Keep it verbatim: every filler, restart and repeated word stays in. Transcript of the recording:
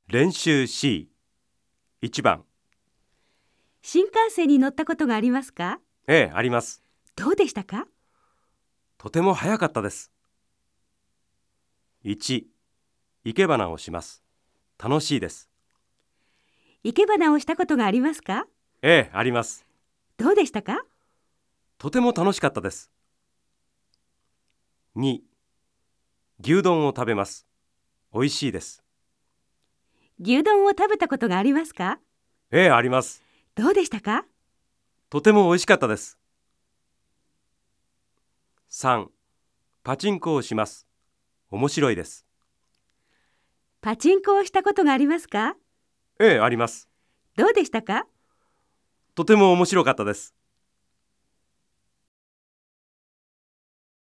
練習 シーいち 番。 新幹線に乗ったことがありますか？ ええ、あります。 どうでしたか？ とても早かったです。いち、生け花をします。楽しいです。 生け花をしたことがありますか？ ええ、あります。 どうでしたか？ とても楽しかったです。に、牛丼を食べます。おいしいです。 牛丼を食べたことがありますか？ ええ、あります。 どうでしたか？ とてもおいしかったです。さん、パチンコをします。面白いです。 パチンコをしたことがありますか？ ええ、あります。 どうでしたか？ とても面白かったです。